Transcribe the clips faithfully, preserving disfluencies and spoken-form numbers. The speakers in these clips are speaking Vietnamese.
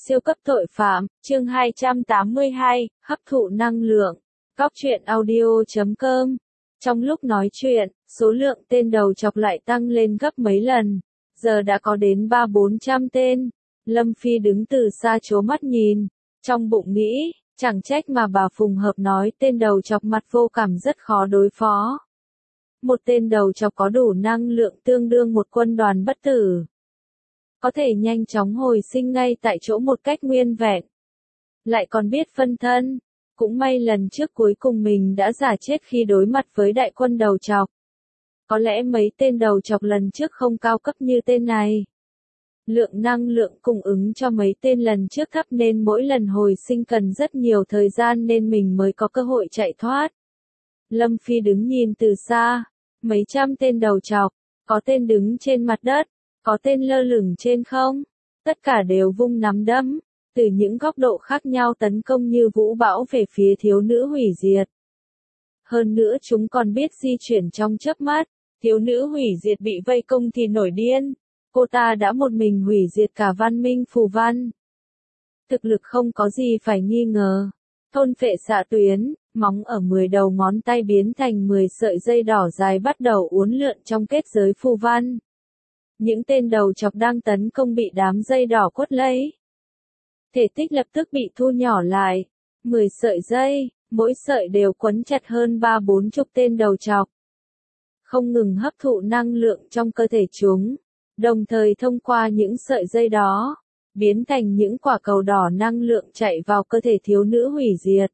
Siêu cấp tội phạm, chương hai trăm tám mươi hai, hấp thụ năng lượng. Góc truyện audio chấm com. Trong lúc nói chuyện, số lượng tên đầu chọc lại tăng lên gấp mấy lần. Giờ đã có đến ba bốn trăm tên. Lâm Phi đứng từ xa trố mắt nhìn. Trong bụng nghĩ, chẳng trách mà bà Phùng Hợp nói tên đầu chọc mặt vô cảm rất khó đối phó. Một tên đầu chọc có đủ năng lượng tương đương một quân đoàn bất tử. Có thể nhanh chóng hồi sinh ngay tại chỗ một cách nguyên vẹn. Lại còn biết phân thân. Cũng may lần trước cuối cùng mình đã giả chết khi đối mặt với đại quân đầu chọc. Có lẽ mấy tên đầu chọc lần trước không cao cấp như tên này. Lượng năng lượng cung ứng cho mấy tên lần trước thấp nên mỗi lần hồi sinh cần rất nhiều thời gian nên mình mới có cơ hội chạy thoát. Lâm Phi đứng nhìn từ xa. Mấy trăm tên đầu chọc. Có tên đứng trên mặt đất. Có tên lơ lửng trên không, tất cả đều vung nắm đấm, từ những góc độ khác nhau tấn công như vũ bão về phía thiếu nữ hủy diệt. Hơn nữa chúng còn biết di chuyển trong chớp mắt, thiếu nữ hủy diệt bị vây công thì nổi điên, cô ta đã một mình hủy diệt cả văn minh phù văn. Thực lực không có gì phải nghi ngờ, thôn phệ xạ tuyến, móng ở mười đầu ngón tay biến thành mười sợi dây đỏ dài bắt đầu uốn lượn trong kết giới phù văn. Những tên đầu chọc đang tấn công bị đám dây đỏ quất lấy. Thể tích lập tức bị thu nhỏ lại. mười sợi dây, mỗi sợi đều quấn chặt hơn ba bốn chục tên đầu chọc. Không ngừng hấp thụ năng lượng trong cơ thể chúng. Đồng thời thông qua những sợi dây đó, biến thành những quả cầu đỏ năng lượng chạy vào cơ thể thiếu nữ hủy diệt.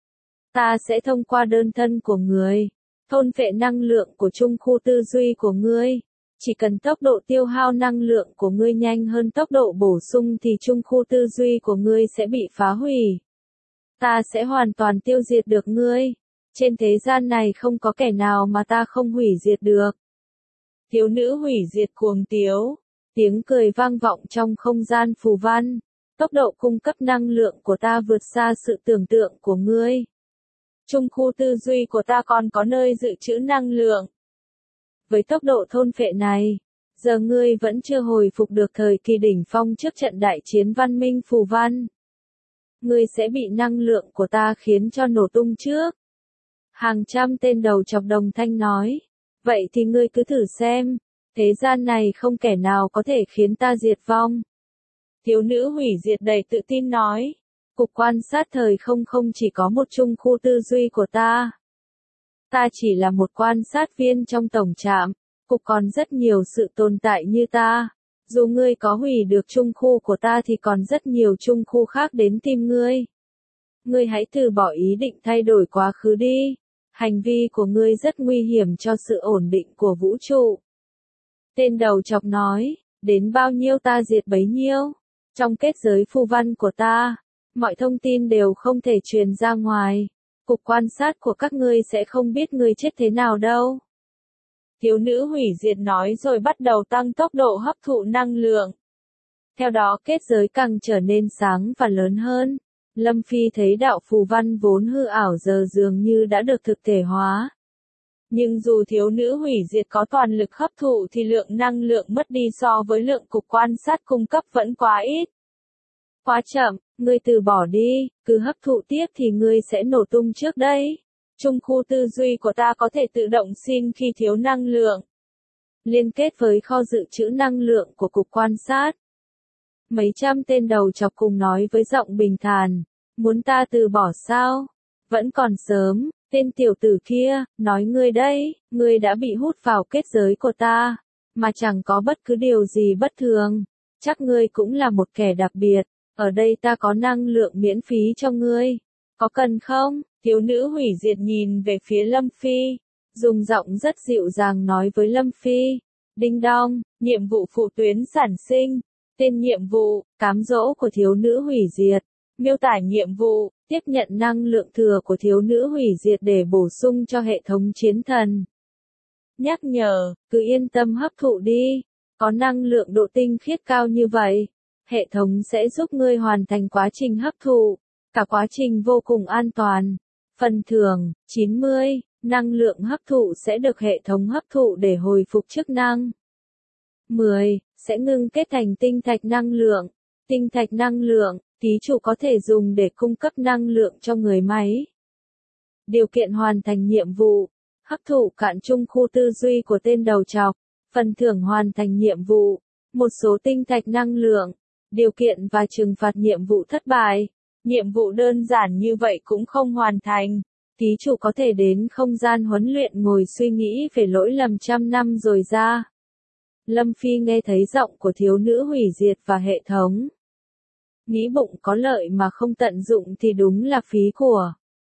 Ta sẽ thông qua đơn thân của người, thôn phệ năng lượng của trung khu tư duy của ngươi. Chỉ cần tốc độ tiêu hao năng lượng của ngươi nhanh hơn tốc độ bổ sung thì trung khu tư duy của ngươi sẽ bị phá hủy. Ta sẽ hoàn toàn tiêu diệt được ngươi. Trên thế gian này không có kẻ nào mà ta không hủy diệt được. Thiếu nữ hủy diệt cuồng tiếu. Tiếng cười vang vọng trong không gian phù văn. Tốc độ cung cấp năng lượng của ta vượt xa sự tưởng tượng của ngươi. Trung khu tư duy của ta còn có nơi dự trữ năng lượng. Với tốc độ thôn phệ này, giờ ngươi vẫn chưa hồi phục được thời kỳ đỉnh phong trước trận đại chiến văn minh phù văn. Ngươi sẽ bị năng lượng của ta khiến cho nổ tung trước. Hàng trăm tên đầu chọc đồng thanh nói. Vậy thì ngươi cứ thử xem, thế gian này không kẻ nào có thể khiến ta diệt vong. Thiếu nữ hủy diệt đầy tự tin nói. Cục quan sát thời không không chỉ có một trung khu tư duy của ta. Ta chỉ là một quan sát viên trong tổng trạm, cục còn rất nhiều sự tồn tại như ta. Dù ngươi có hủy được trung khu của ta thì còn rất nhiều trung khu khác đến tìm ngươi. Ngươi hãy từ bỏ ý định thay đổi quá khứ đi. Hành vi của ngươi rất nguy hiểm cho sự ổn định của vũ trụ. Tên đầu chọc nói, đến bao nhiêu ta diệt bấy nhiêu. Trong kết giới phù văn của ta, mọi thông tin đều không thể truyền ra ngoài. Cục quan sát của các ngươi sẽ không biết ngươi chết thế nào đâu. Thiếu nữ hủy diệt nói rồi bắt đầu tăng tốc độ hấp thụ năng lượng. Theo đó kết giới càng trở nên sáng và lớn hơn. Lâm Phi thấy đạo phù văn vốn hư ảo giờ dường như đã được thực thể hóa. Nhưng dù thiếu nữ hủy diệt có toàn lực hấp thụ thì lượng năng lượng mất đi so với lượng cục quan sát cung cấp vẫn quá ít. Quá chậm, ngươi từ bỏ đi, cứ hấp thụ tiếp thì ngươi sẽ nổ tung trước đây. Trung khu tư duy của ta có thể tự động xin khi thiếu năng lượng. Liên kết với kho dự trữ năng lượng của cục quan sát. Mấy trăm tên đầu chọc cùng nói với giọng bình thản. Muốn ta từ bỏ sao? Vẫn còn sớm, tên tiểu tử kia, nói ngươi đây, ngươi đã bị hút vào kết giới của ta. Mà chẳng có bất cứ điều gì bất thường. Chắc ngươi cũng là một kẻ đặc biệt. Ở đây ta có năng lượng miễn phí cho ngươi. Có cần không? Thiếu nữ hủy diệt nhìn về phía Lâm Phi. Dùng giọng rất dịu dàng nói với Lâm Phi. Đinh đong, nhiệm vụ phụ tuyến sản sinh. Tên nhiệm vụ, cám dỗ của thiếu nữ hủy diệt. Miêu tả nhiệm vụ, tiếp nhận năng lượng thừa của thiếu nữ hủy diệt để bổ sung cho hệ thống chiến thần. Nhắc nhở, cứ yên tâm hấp thụ đi. Có năng lượng độ tinh khiết cao như vậy. Hệ thống sẽ giúp ngươi hoàn thành quá trình hấp thụ, cả quá trình vô cùng an toàn. Phần thưởng, chín mươi, năng lượng hấp thụ sẽ được hệ thống hấp thụ để hồi phục chức năng. mười, sẽ ngưng kết thành tinh thạch năng lượng. Tinh thạch năng lượng, ký chủ có thể dùng để cung cấp năng lượng cho người máy. Điều kiện hoàn thành nhiệm vụ, hấp thụ cạn trung khu tư duy của tên đầu trọc, phần thưởng hoàn thành nhiệm vụ, một số tinh thạch năng lượng, điều kiện và trừng phạt nhiệm vụ thất bại. Nhiệm vụ đơn giản như vậy cũng không hoàn thành. Ký chủ có thể đến không gian huấn luyện ngồi suy nghĩ về lỗi lầm trăm năm rồi ra. Lâm Phi nghe thấy giọng của thiếu nữ hủy diệt và hệ thống. Nghĩ bụng có lợi mà không tận dụng thì đúng là phí của.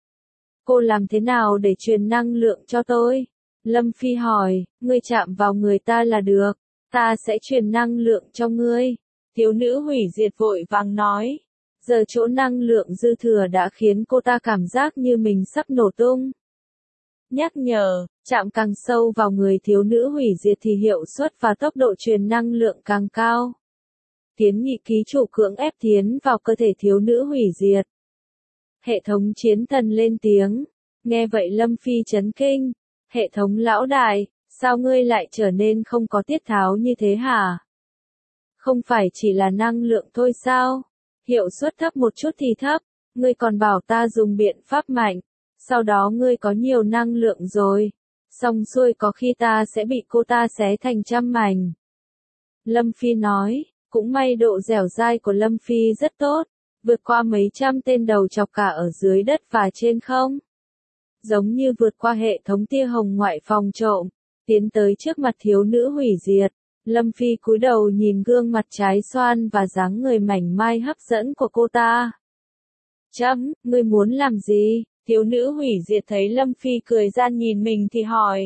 Cô làm thế nào để truyền năng lượng cho tôi? Lâm Phi hỏi, ngươi chạm vào người ta là được, ta sẽ truyền năng lượng cho ngươi. Thiếu nữ hủy diệt vội vàng nói. Giờ chỗ năng lượng dư thừa đã khiến cô ta cảm giác như mình sắp nổ tung. Nhắc nhở, chạm càng sâu vào người thiếu nữ hủy diệt thì hiệu suất và tốc độ truyền năng lượng càng cao. Kiến nghị ký chủ cưỡng ép tiến vào cơ thể thiếu nữ hủy diệt. Hệ thống chiến thần lên tiếng. Nghe vậy Lâm Phi chấn kinh. Hệ thống lão đại, sao ngươi lại trở nên không có tiết tháo như thế hả? Không phải chỉ là năng lượng thôi sao? Hiệu suất thấp một chút thì thấp, ngươi còn bảo ta dùng biện pháp mạnh, sau đó ngươi có nhiều năng lượng rồi, xong xuôi có khi ta sẽ bị cô ta xé thành trăm mảnh. Lâm Phi nói, cũng may độ dẻo dai của Lâm Phi rất tốt, vượt qua mấy trăm tên đầu chọc cả ở dưới đất và trên không. Giống như vượt qua hệ thống tia hồng ngoại phòng trộm, tiến tới trước mặt thiếu nữ hủy diệt. Lâm Phi cúi đầu nhìn gương mặt trái xoan và dáng người mảnh mai hấp dẫn của cô ta. Chấm, ngươi muốn làm gì? Thiếu nữ hủy diệt thấy Lâm Phi cười gian nhìn mình thì hỏi.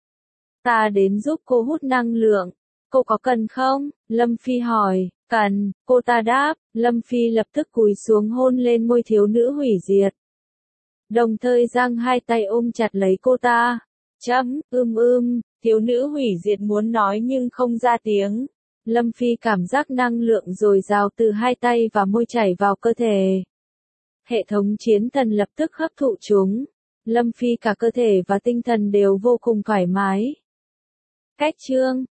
Ta đến giúp cô hút năng lượng. Cô có cần không? Lâm Phi hỏi. Cần, cô ta đáp. Lâm Phi lập tức cúi xuống hôn lên môi thiếu nữ hủy diệt. Đồng thời giang hai tay ôm chặt lấy cô ta. Chấm, ưm ưm. Thiếu nữ hủy diệt muốn nói nhưng không ra tiếng. Lâm Phi cảm giác năng lượng dồi dào từ hai tay và môi chảy vào cơ thể. Hệ thống chiến thần lập tức hấp thụ chúng. Lâm Phi cả cơ thể và tinh thần đều vô cùng thoải mái. Cách chương